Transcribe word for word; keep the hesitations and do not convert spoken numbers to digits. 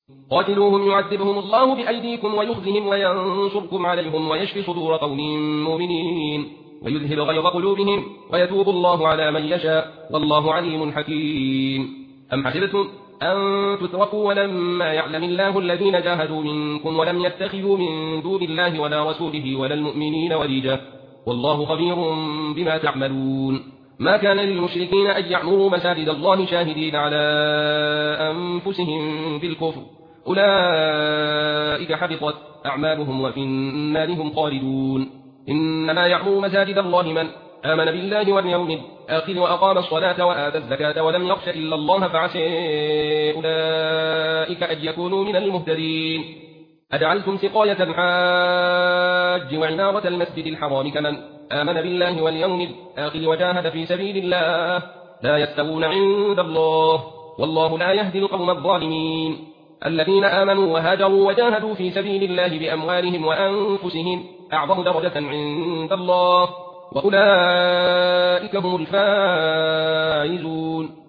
قاتلوهم يعذبهم الله بأيديكم ويخزهم وينصركم عليهم ويشفي صدور قوم مؤمنين ويذهب غيظ قلوبهم ويتوب الله على من يشاء والله عليم حكيم. أم حسبتم أن تتركوا ولما يعلم الله الذين جاهدوا منكم ولم يتخذوا من دون الله ولا رسوله ولا المؤمنين وليجا والله خبير بما تعملون. ما كان للمشركين أن يعمروا مساجد الله شاهدين على أنفسهم بالكفر أولئك حبطت أعمالهم وفي النار هم خالدون. إنما يعمر مساجد الله من آمن بالله واليوم الآخر وأقام الصلاة وآتى الزكاة ولم يخش إلا الله فعسى أولئك أن يكونوا من المهتدين. أجعلتم سقاية الحاج وعمارة المسجد الحرام كمن آمن بالله واليوم الآخر وجاهد في سبيل الله لا يستوون عند الله والله لا يهدي القوم الظالمين. الذين آمنوا وهاجروا وجاهدوا في سبيل الله بأموالهم وأنفسهم أعظم درجة عند الله وأولئك هم الفائزون.